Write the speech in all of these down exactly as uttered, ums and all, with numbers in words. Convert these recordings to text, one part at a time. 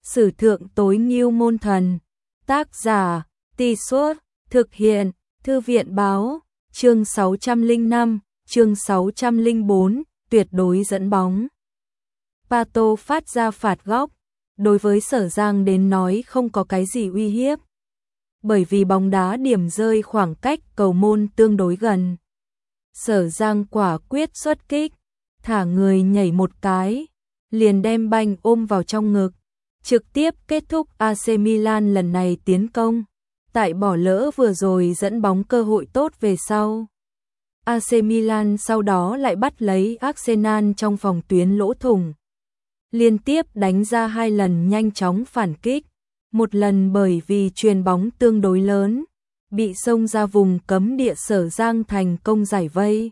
Sử thượng tối ngưu môn thần. Tác giả, Tì Suốt, thực hiện, Thư viện báo, chương sáu trăm lẻ năm, chương sáu trăm lẻ bốn, tuyệt đối dẫn bóng. Pato phát ra phạt góc, đối với Sở Giang đến nói không có cái gì uy hiếp. Bởi vì bóng đá điểm rơi khoảng cách cầu môn tương đối gần. Sở Giang quả quyết xuất kích, thả người nhảy một cái, liền đem banh ôm vào trong ngực, trực tiếp kết thúc a xê Milan lần này tiến công. Tại bỏ lỡ vừa rồi dẫn bóng cơ hội tốt về sau, a xê Milan sau đó lại bắt lấy Arsenal trong phòng tuyến lỗ thủng. Liên tiếp đánh ra hai lần nhanh chóng phản kích, một lần bởi vì chuyền bóng tương đối lớn, bị xông ra vùng cấm địa Sở Giang thành công giải vây.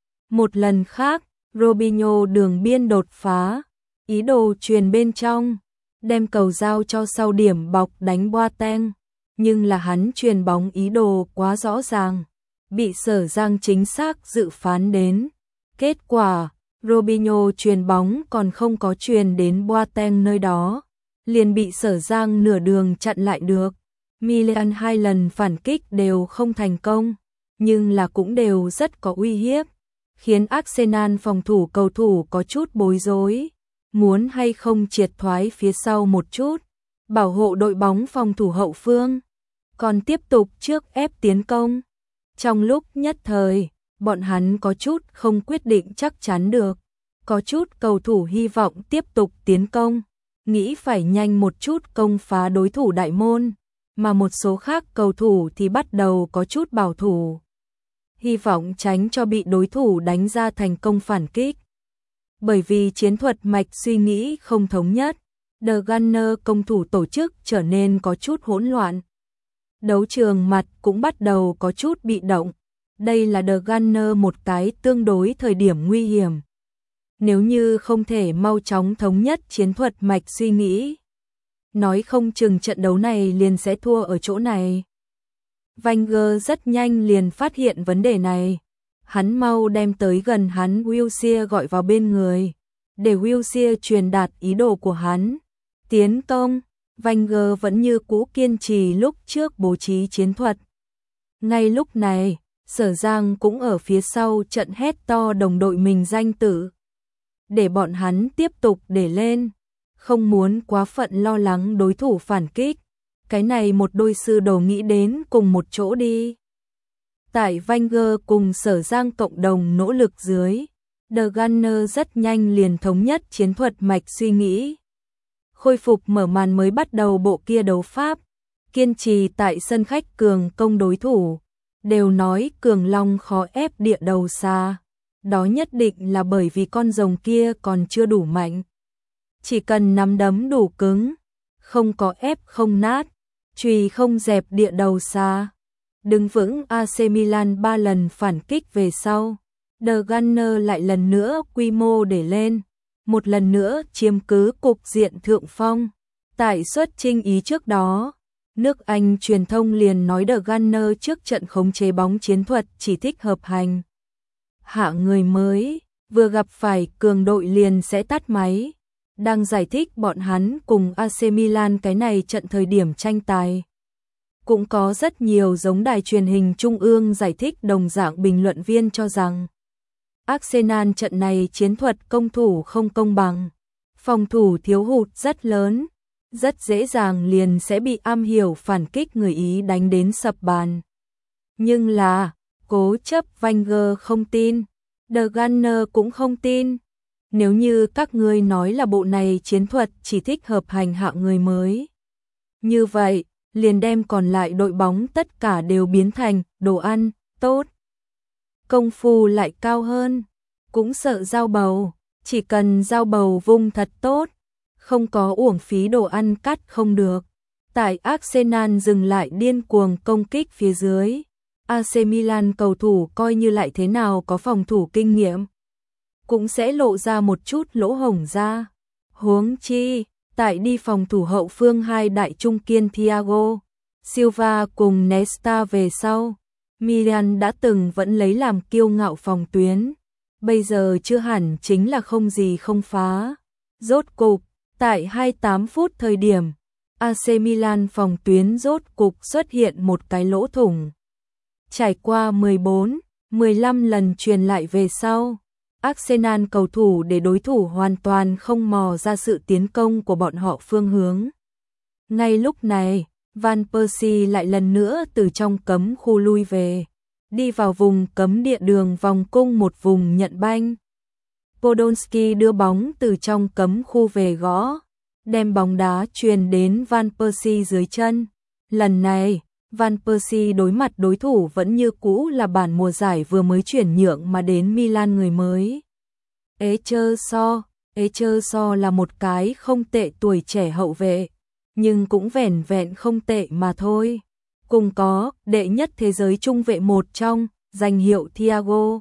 Một lần khác, Robinho đường biên đột phá, ý đồ chuyền bên trong, đem cầu giao cho sau điểm bọc đánh Boateng, nhưng là hắn chuyền bóng ý đồ quá rõ ràng, bị Sở Giang chính xác dự phán đến. Kết quả, Robinho chuyền bóng còn không có chuyền đến Boateng nơi đó, liền bị Sở Giang nửa đường chặn lại được. Milan hai lần phản kích đều không thành công, nhưng là cũng đều rất có uy hiếp, khiến Arsenal phòng thủ cầu thủ có chút bối rối, muốn hay không triệt thoái phía sau một chút, bảo hộ đội bóng phòng thủ hậu phương, còn tiếp tục trước ép tiến công. Trong lúc nhất thời, bọn hắn có chút không quyết định chắc chắn được, có chút cầu thủ hy vọng tiếp tục tiến công, nghĩ phải nhanh một chút công phá đối thủ đại môn, mà một số khác cầu thủ thì bắt đầu có chút bảo thủ, hy vọng tránh cho bị đối thủ đánh ra thành công phản kích. Bởi vì chiến thuật mạch suy nghĩ không thống nhất, The Gunner công thủ tổ chức trở nên có chút hỗn loạn. Đấu trường mặt cũng bắt đầu có chút bị động. Đây là The Gunner một cái tương đối thời điểm nguy hiểm. Nếu như không thể mau chóng thống nhất chiến thuật mạch suy nghĩ, nói không chừng trận đấu này liền sẽ thua ở chỗ này. Wenger rất nhanh liền phát hiện vấn đề này. Hắn mau đem tới gần hắn Wilshere gọi vào bên người, để Wilshere truyền đạt ý đồ của hắn. Tiến công, Wenger vẫn như cũ kiên trì lúc trước bố trí chiến thuật. Ngay lúc này, Sở Giang cũng ở phía sau trận hét to đồng đội mình danh tử, để bọn hắn tiếp tục để lên, không muốn quá phận lo lắng đối thủ phản kích. Cái này một đôi sư đồ nghĩ đến cùng một chỗ đi. Tại Wenger cùng Sở Giang cộng đồng nỗ lực dưới, The Gunner rất nhanh liền thống nhất chiến thuật mạch suy nghĩ. Khôi phục mở màn mới bắt đầu bộ kia đấu pháp, kiên trì tại sân khách cường công đối thủ, đều nói cường long khó ép địa đầu xa. Đó nhất định là bởi vì con rồng kia còn chưa đủ mạnh. Chỉ cần nắm đấm đủ cứng, không có ép không nát, chùy không dẹp địa đầu xa. Đứng vững a xê Milan ba lần phản kích về sau, The Gunner lại lần nữa quy mô để lên, một lần nữa chiếm cứ cục diện thượng phong. Tại suất trinh ý trước đó, nước Anh truyền thông liền nói The Gunner trước trận khống chế bóng chiến thuật chỉ thích hợp hành hạ người mới, vừa gặp phải cường đội liền sẽ tắt máy. Đang giải thích bọn hắn cùng a xê Milan cái này trận thời điểm tranh tài. Cũng có rất nhiều giống đài truyền hình trung ương giải thích đồng dạng bình luận viên cho rằng Arsenal trận này chiến thuật công thủ không công bằng, phòng thủ thiếu hụt rất lớn, rất dễ dàng liền sẽ bị am hiểu phản kích người Ý đánh đến sập bàn. Nhưng là, cố chấp Wenger không tin, The Gunner cũng không tin. Nếu như các ngươi nói là bộ này chiến thuật chỉ thích hợp hành hạ người mới, như vậy, liền đem còn lại đội bóng tất cả đều biến thành đồ ăn tốt. Công phu lại cao hơn, cũng sợ dao bầu, chỉ cần dao bầu vung thật tốt, không có uổng phí đồ ăn cắt không được. Tại Arsenal dừng lại điên cuồng công kích phía dưới, a xê Milan cầu thủ coi như lại thế nào có phòng thủ kinh nghiệm, cũng sẽ lộ ra một chút lỗ hổng ra. Huống chi, tại đi phòng thủ hậu phương hai đại trung kiên Thiago Silva cùng Nesta về sau, Milan đã từng vẫn lấy làm kiêu ngạo phòng tuyến, bây giờ chưa hẳn chính là không gì không phá. Rốt cục, Tại hai mươi tám phút thời điểm, a xê Milan phòng tuyến rốt cục xuất hiện một cái lỗ thủng. Trải qua mười bốn, mười lăm lần truyền lại về sau, Arsenal cầu thủ để đối thủ hoàn toàn không mò ra sự tiến công của bọn họ phương hướng. Ngay lúc này, Van Persie lại lần nữa từ trong cấm khu lui về, đi vào vùng cấm địa đường vòng cung một vùng nhận banh. Podolski đưa bóng từ trong cấm khu về gõ, đem bóng đá truyền đến Van Persie dưới chân. Lần này, Van Persie đối mặt đối thủ vẫn như cũ là bản mùa giải vừa mới chuyển nhượng mà đến Milan người mới. Echeverri, Echeverri là một cái không tệ tuổi trẻ hậu vệ, nhưng cũng vẻn vẹn không tệ mà thôi. Cùng có đệ nhất thế giới trung vệ một trong, danh hiệu Thiago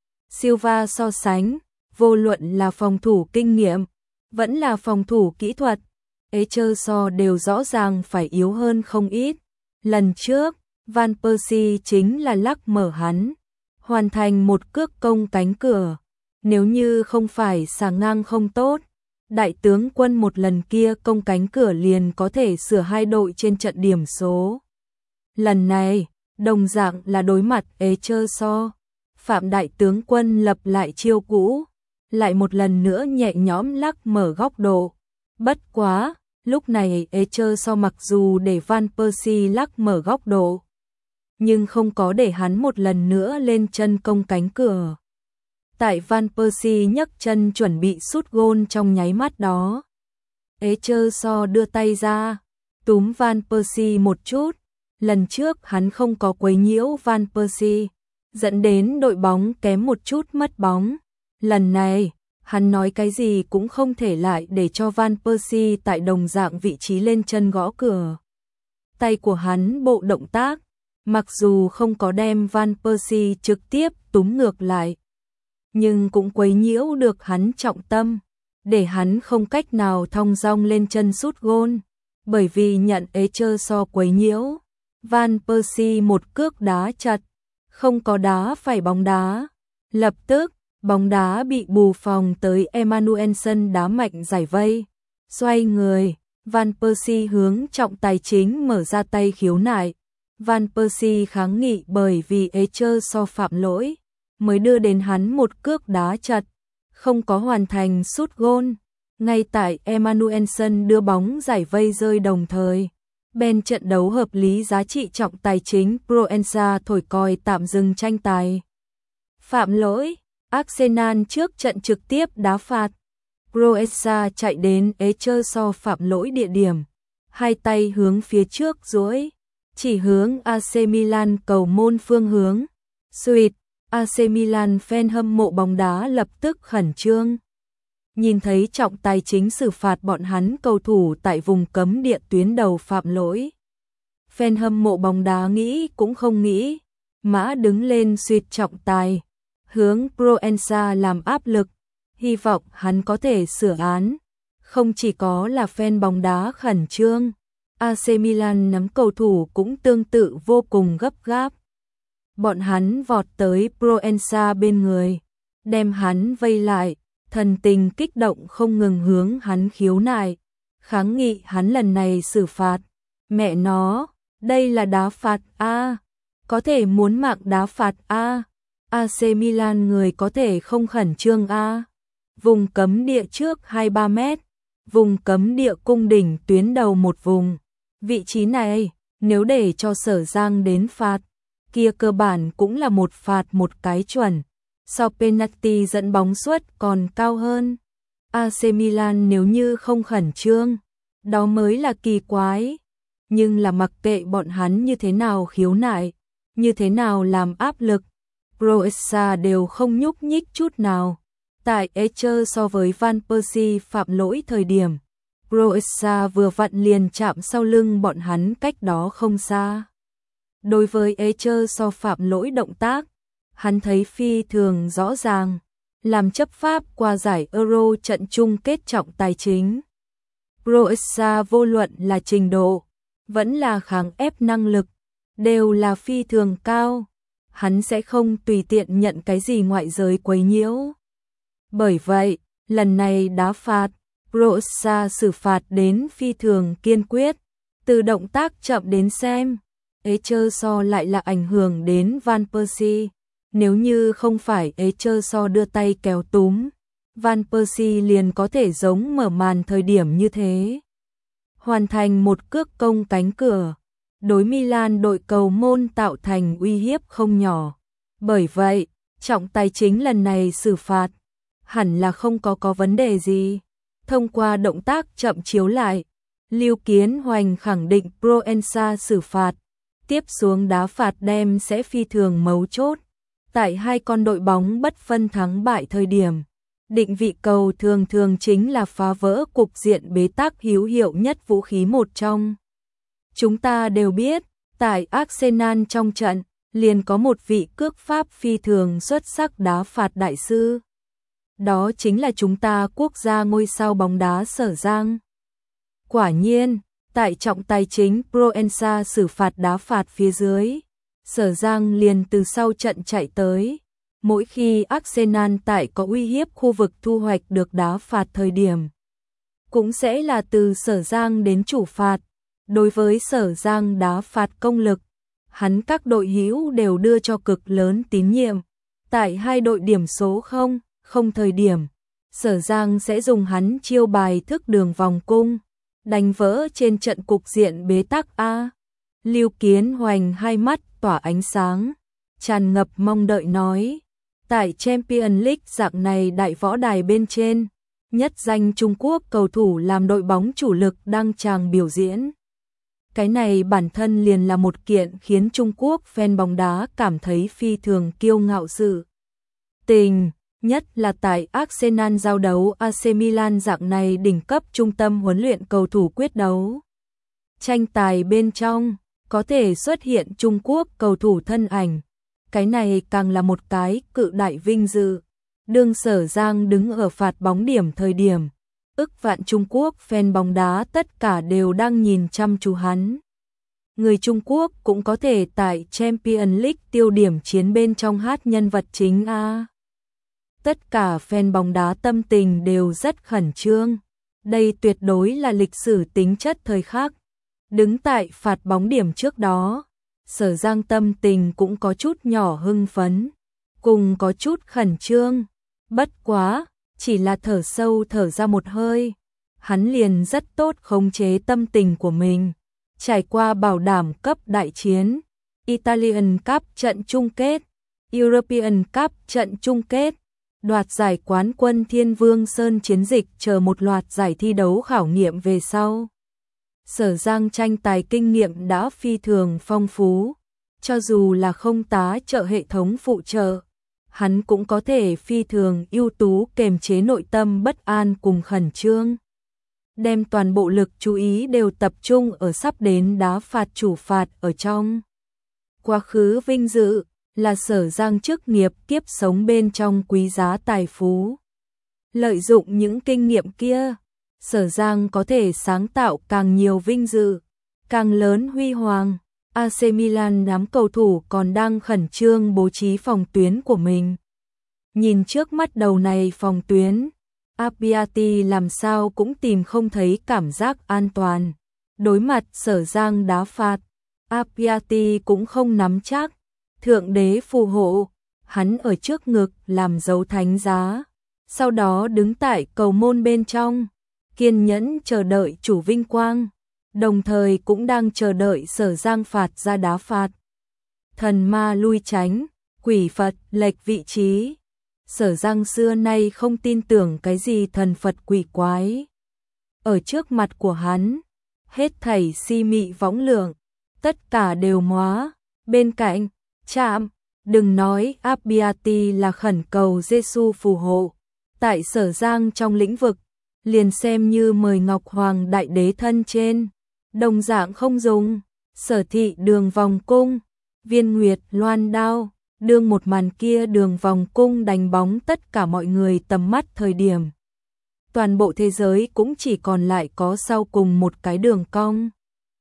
Silva so sánh, vô luận là phòng thủ kinh nghiệm, vẫn là phòng thủ kỹ thuật, Echeverri đều rõ ràng phải yếu hơn không ít. Lần trước, Van Persie chính là lắc mở hắn, hoàn thành một cước công cánh cửa. Nếu như không phải xà ngang không tốt, đại tướng quân một lần kia công cánh cửa liền có thể sửa hai đội trên trận điểm số. Lần này, đồng dạng là đối mặt Echeverri, Phạm đại tướng quân lập lại chiêu cũ, lại một lần nữa nhẹ nhõm lắc mở góc độ. Bất quá, lúc này Echeverri mặc dù để Van Persie lắc mở góc độ, nhưng không có để hắn một lần nữa lên chân công cánh cửa. Tại Van Persie nhấc chân chuẩn bị sút gôn trong nháy mắt đó, Echeverri đưa tay ra, túm Van Persie một chút. Lần trước hắn không có quấy nhiễu Van Persie, dẫn đến đội bóng kém một chút mất bóng. Lần này, hắn nói cái gì cũng không thể lại để cho Van Persie tại đồng dạng vị trí lên chân gõ cửa. Tay của hắn bộ động tác, mặc dù không có đem Van Persie trực tiếp túm ngược lại, nhưng cũng quấy nhiễu được hắn trọng tâm, để hắn không cách nào thong dong lên chân sút gôn. Bởi vì nhận Echeverri quấy nhiễu, Van Persie một cước đá chặt, không có đá phải bóng đá. Lập tức, bóng đá bị bù phòng tới Emmanuelson đá mạnh giải vây. Xoay người, Van Persie hướng trọng tài chính mở ra tay khiếu nại. Van Persie kháng nghị bởi vì Echeverri phạm lỗi, mới đưa đến hắn một cước đá chặt, không có hoàn thành sút gôn. Ngay tại Emmanuelson đưa bóng giải vây rơi đồng thời, bên trận đấu hợp lý giá trị trọng tài chính Proenza thổi còi tạm dừng tranh tài. Phạm lỗi, Arsenal trước trận trực tiếp đá phạt. Proenza chạy đến Echeverri phạm lỗi địa điểm, hai tay hướng phía trước duỗi, chỉ hướng a xê Milan cầu môn phương hướng. Suýt, a xê Milan fan hâm mộ bóng đá lập tức khẩn trương. Nhìn thấy trọng tài chính xử phạt bọn hắn cầu thủ tại vùng cấm địa tuyến đầu phạm lỗi. Fan hâm mộ bóng đá nghĩ cũng không nghĩ, mã đứng lên suýt trọng tài, hướng Proenza làm áp lực, hy vọng hắn có thể sửa án. Không chỉ có là fan bóng đá khẩn trương, a xê Milan nắm cầu thủ cũng tương tự vô cùng gấp gáp. Bọn hắn vọt tới Proenza bên người, đem hắn vây lại, thần tình kích động không ngừng hướng hắn khiếu nại, kháng nghị hắn lần này xử phạt. Mẹ nó, đây là đá phạt a, có thể muốn mạng đá phạt a, a xê Milan người có thể không khẩn trương a. Vùng cấm địa trước hai mươi ba mét, vùng cấm địa cung đỉnh tuyến đầu một vùng. Vị trí này, nếu để cho Sở Giang đến phạt, kia cơ bản cũng là một phạt một cái chuẩn. So penalty dẫn bóng suất còn cao hơn. a xê Milan nếu như không khẩn trương, đó mới là kỳ quái. Nhưng là mặc kệ bọn hắn như thế nào khiếu nại, như thế nào làm áp lực, Proenza đều không nhúc nhích chút nào. Tại Echeverri so với Van Persie phạm lỗi thời điểm, Proenza vừa vặn liền chạm sau lưng bọn hắn cách đó không xa. Đối với Echeverri phạm lỗi động tác, hắn thấy phi thường rõ ràng, làm chấp pháp qua giải Euro trận chung kết trọng tài chính. Proenza vô luận là trình độ, vẫn là kháng ép năng lực, đều là phi thường cao. Hắn sẽ không tùy tiện nhận cái gì ngoại giới quấy nhiễu. Bởi vậy, lần này đá phạt, Brosa xử phạt đến phi thường kiên quyết, từ động tác chậm đến xem, Eckerso lại là ảnh hưởng đến Van Persie. Nếu như không phải Eckerso đưa tay kéo túm, Van Persie liền có thể giống mở màn thời điểm như thế. Hoàn thành một cước công cánh cửa, đối Milan đội cầu môn tạo thành uy hiếp không nhỏ. Bởi vậy, trọng tài chính lần này xử phạt, hẳn là không có có vấn đề gì. Thông qua động tác chậm chiếu lại, Lưu Kiến Hoành khẳng định Proença xử phạt, tiếp xuống đá phạt đem sẽ phi thường mấu chốt. Tại hai con đội bóng bất phân thắng bại thời điểm, định vị cầu thường thường chính là phá vỡ cục diện bế tắc hữu hiệu nhất vũ khí một trong. Chúng ta đều biết, tại Arsenal trong trận, liền có một vị cước pháp phi thường xuất sắc đá phạt đại sư. Đó chính là chúng ta quốc gia ngôi sao bóng đá Sở Giang. Quả nhiên, tại trọng tài chính Proença xử phạt đá phạt phía dưới, Sở Giang liền từ sau trận chạy tới. Mỗi khi Arsenal tại có uy hiếp khu vực thu hoạch được đá phạt thời điểm, cũng sẽ là từ Sở Giang đến chủ phạt. Đối với Sở Giang đá phạt công lực, hắn các đội hữu đều đưa cho cực lớn tín nhiệm. Tại hai đội điểm số không, không thời điểm, Sở Giang sẽ dùng hắn chiêu bài thức đường vòng cung, đánh vỡ trên trận cục diện bế tắc A. Lưu Kiến Hoành hai mắt tỏa ánh sáng, tràn ngập mong đợi nói, tại Champions League dạng này đại võ đài bên trên, nhất danh Trung Quốc cầu thủ làm đội bóng chủ lực đăng tràng biểu diễn. Cái này bản thân liền là một kiện khiến Trung Quốc fan bóng đá cảm thấy phi thường kiêu ngạo sự tình, nhất là tại Arsenal giao đấu a xê Milan dạng này đỉnh cấp trung tâm huấn luyện cầu thủ quyết đấu. Tranh tài bên trong, có thể xuất hiện Trung Quốc cầu thủ thân ảnh, cái này càng là một cái cự đại vinh dự. Đương Sở Giang đứng ở phạt bóng điểm thời điểm, ức vạn Trung Quốc fan bóng đá tất cả đều đang nhìn chăm chú hắn. Người Trung Quốc cũng có thể tại Champions League tiêu điểm chiến bên trong hát nhân vật chính A. Tất cả fan bóng đá tâm tình đều rất khẩn trương. Đây tuyệt đối là lịch sử tính chất thời khắc. Đứng tại phạt bóng điểm trước đó, Sở Giang tâm tình cũng có chút nhỏ hưng phấn, cùng có chút khẩn trương. Bất quá, chỉ là thở sâu thở ra một hơi, hắn liền rất tốt khống chế tâm tình của mình. Trải qua bảo đảm cấp đại chiến, Italian Cup trận chung kết, European Cup trận chung kết, đoạt giải quán quân Thiên Vương Sơn chiến dịch chờ một loạt giải thi đấu khảo nghiệm về sau. Sở Giang tranh tài kinh nghiệm đã phi thường phong phú, cho dù là không tá trợ hệ thống phụ trợ, hắn cũng có thể phi thường ưu tú kềm chế nội tâm bất an cùng khẩn trương. Đem toàn bộ lực chú ý đều tập trung ở sắp đến đá phạt chủ phạt ở trong. Quá khứ vinh dự là Sở Giang chức nghiệp kiếp sống bên trong quý giá tài phú. Lợi dụng những kinh nghiệm kia, Sở Giang có thể sáng tạo càng nhiều vinh dự, càng lớn huy hoàng. a xê Milan đám cầu thủ còn đang khẩn trương bố trí phòng tuyến của mình. Nhìn trước mắt đầu này phòng tuyến, Appiati làm sao cũng tìm không thấy cảm giác an toàn. Đối mặt Sở Giang đá phạt, Appiati cũng không nắm chắc. Thượng đế phù hộ, hắn ở trước ngực làm dấu thánh giá, sau đó đứng tại cầu môn bên trong, kiên nhẫn chờ đợi chủ vinh quang, đồng thời cũng đang chờ đợi Sở Giang phạt ra đá phạt. Thần ma lui tránh, quỷ Phật lệch vị trí. Sở Giang xưa nay không tin tưởng cái gì thần Phật quỷ quái. Ở trước mặt của hắn, hết thảy si mị võng lượng, tất cả đều móa. Bên cạnh, chạm, đừng nói Appiati là khẩn cầu Giêsu phù hộ. Tại Sở Giang trong lĩnh vực, liền xem như mời Ngọc Hoàng Đại Đế thân trên, đồng dạng không dùng. Sở thị đường vòng cung, viên nguyệt loan đao, đương một màn kia đường vòng cung đánh bóng tất cả mọi người tầm mắt thời điểm. Toàn bộ thế giới cũng chỉ còn lại có sau cùng một cái đường cong.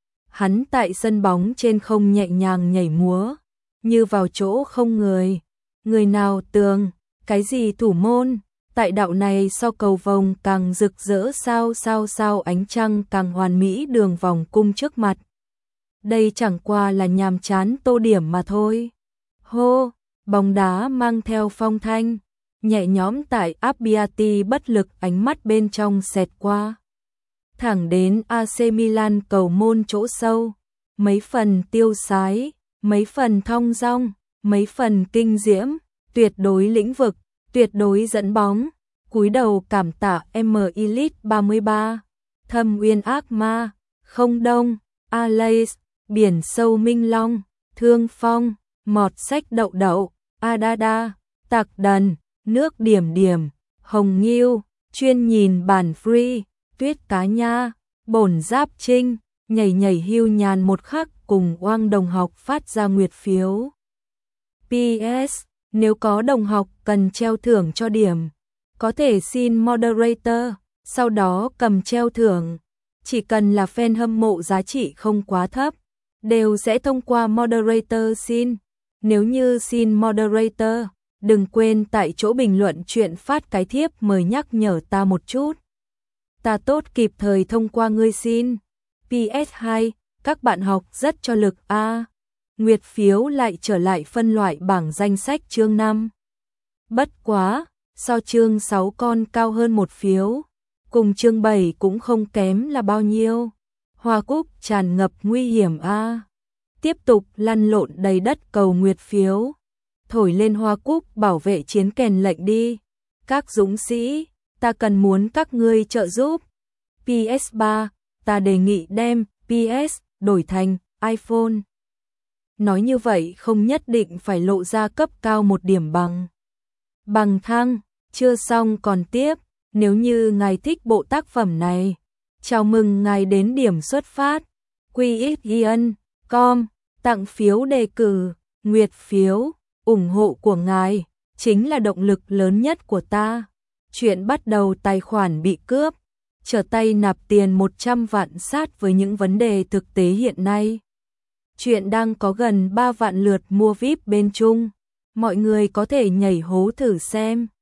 Hắn tại sân bóng trên không nhẹ nhàng nhảy múa, như vào chỗ không người. Người nào tường, cái gì thủ môn, Tại đạo này so cầu vồng càng rực rỡ sao sao sao ánh trăng càng hoàn mỹ đường vòng cung trước mặt. Đây chẳng qua là nhàm chán tô điểm mà thôi. Hô, bóng đá mang theo phong thanh, nhẹ nhõm tại Abbiati bất lực ánh mắt bên trong xẹt qua. Thẳng đến a xê Milan cầu môn chỗ sâu, mấy phần tiêu sái, mấy phần thong dong, mấy phần kinh diễm, tuyệt đối lĩnh vực, tuyệt đối dẫn bóng, cúi đầu cảm tạ M Elite ba mươi ba, Thâm Uyên Ác Ma, Không Đông, Alais, Biển Sâu Minh Long, Thương Phong, Mọt Sách Đậu Đậu, Adada, Tạc Đần, Nước Điểm Điểm, Hồng Nghiêu, chuyên nhìn bản free, Tuyết Cá Nha, Bổn Giáp Trinh, nhảy nhảy hưu nhàn một khắc cùng Oang đồng học phát ra nguyệt phiếu. pê ét. Nếu có đồng học cần treo thưởng cho điểm, có thể xin moderator, sau đó cầm treo thưởng. Chỉ cần là fan hâm mộ giá trị không quá thấp, đều sẽ thông qua moderator xin. Nếu như xin moderator, đừng quên tại chỗ bình luận chuyện phát cái thiếp mời nhắc nhở ta một chút. Ta tốt kịp thời thông qua ngươi xin. pê ét hai, các bạn học rất cho lực A. Nguyệt phiếu lại trở lại phân loại bảng danh sách chương năm. Bất quá, so chương sáu con cao hơn một phiếu, cùng chương bảy cũng không kém là bao nhiêu. Hoa Cúc tràn ngập nguy hiểm A. Tiếp tục lăn lộn đầy đất cầu nguyệt phiếu. Thổi lên Hoa Cúc bảo vệ chiến kèn lệnh đi. Các dũng sĩ, ta cần muốn các ngươi trợ giúp. pê ét ba, ta đề nghị đem pê ét đổi thành iPhone. Nói như vậy không nhất định phải lộ ra cấp cao một điểm bằng. Bằng thăng, chưa xong còn tiếp, nếu như ngài thích bộ tác phẩm này, chào mừng ngài đến điểm xuất phát, quy ích ian chấm com, tặng phiếu đề cử, nguyệt phiếu, ủng hộ của ngài, chính là động lực lớn nhất của ta. Chuyện bắt đầu tài khoản bị cướp, trở tay nạp tiền một trăm vạn sát với những vấn đề thực tế hiện nay. Chuyện đang có gần ba vạn lượt mua víp bên Trung, mọi người có thể nhảy hố thử xem.